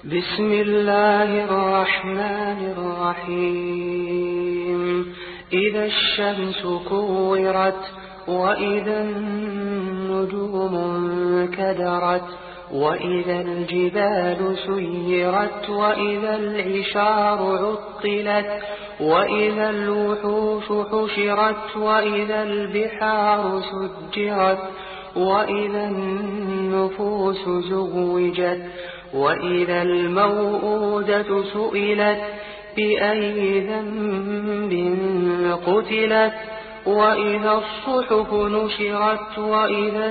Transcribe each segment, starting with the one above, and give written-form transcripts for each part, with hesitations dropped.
بسم الله الرحمن الرحيم إذا الشمس كورت وإذا النجوم انكدرت وإذا الجبال سيرت وإذا العشار عطلت وإذا الوحوش حشرت وإذا البحار سجرت وإذا النفوس زوجت وإذا الموءودة سئلت بأي ذنب قتلت وإذا الصحف نشرت وإذا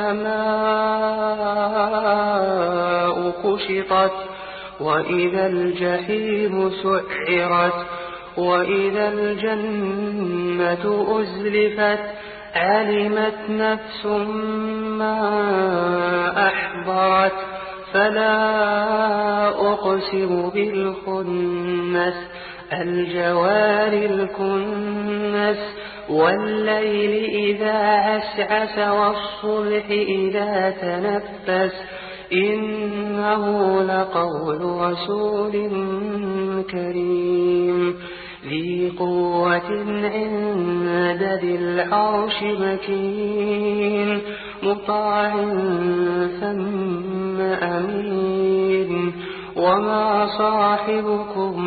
السماء كشطت وإذا الجحيم سعرت وإذا الجنة أزلفت علمت نفس ما أحضرت فلا أقسم بالخنس الجوار الكنس والليل إذا عسعس والصبح إذا تنفس إنه لقول رسول كريم ذي قوة عند ذي العرش مكين مطاع ثم أمين وما صاحبكم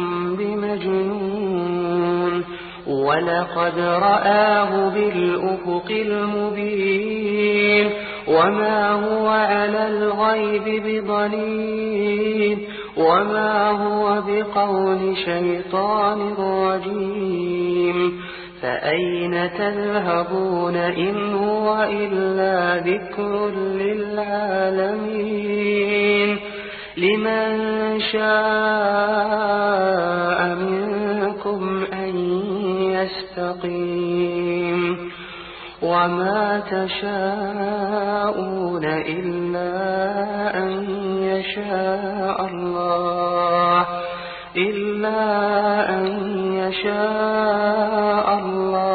بمجنون ولقد رآه بالأفق المبين وما هو على الغيب بضنين وما هو بقول شيطان رجيم فأين تذهبون إن هو إلا ذكر للعالمين لمن شاء منكم أن يستقيم وما تشاءون إلا أن يشاء الله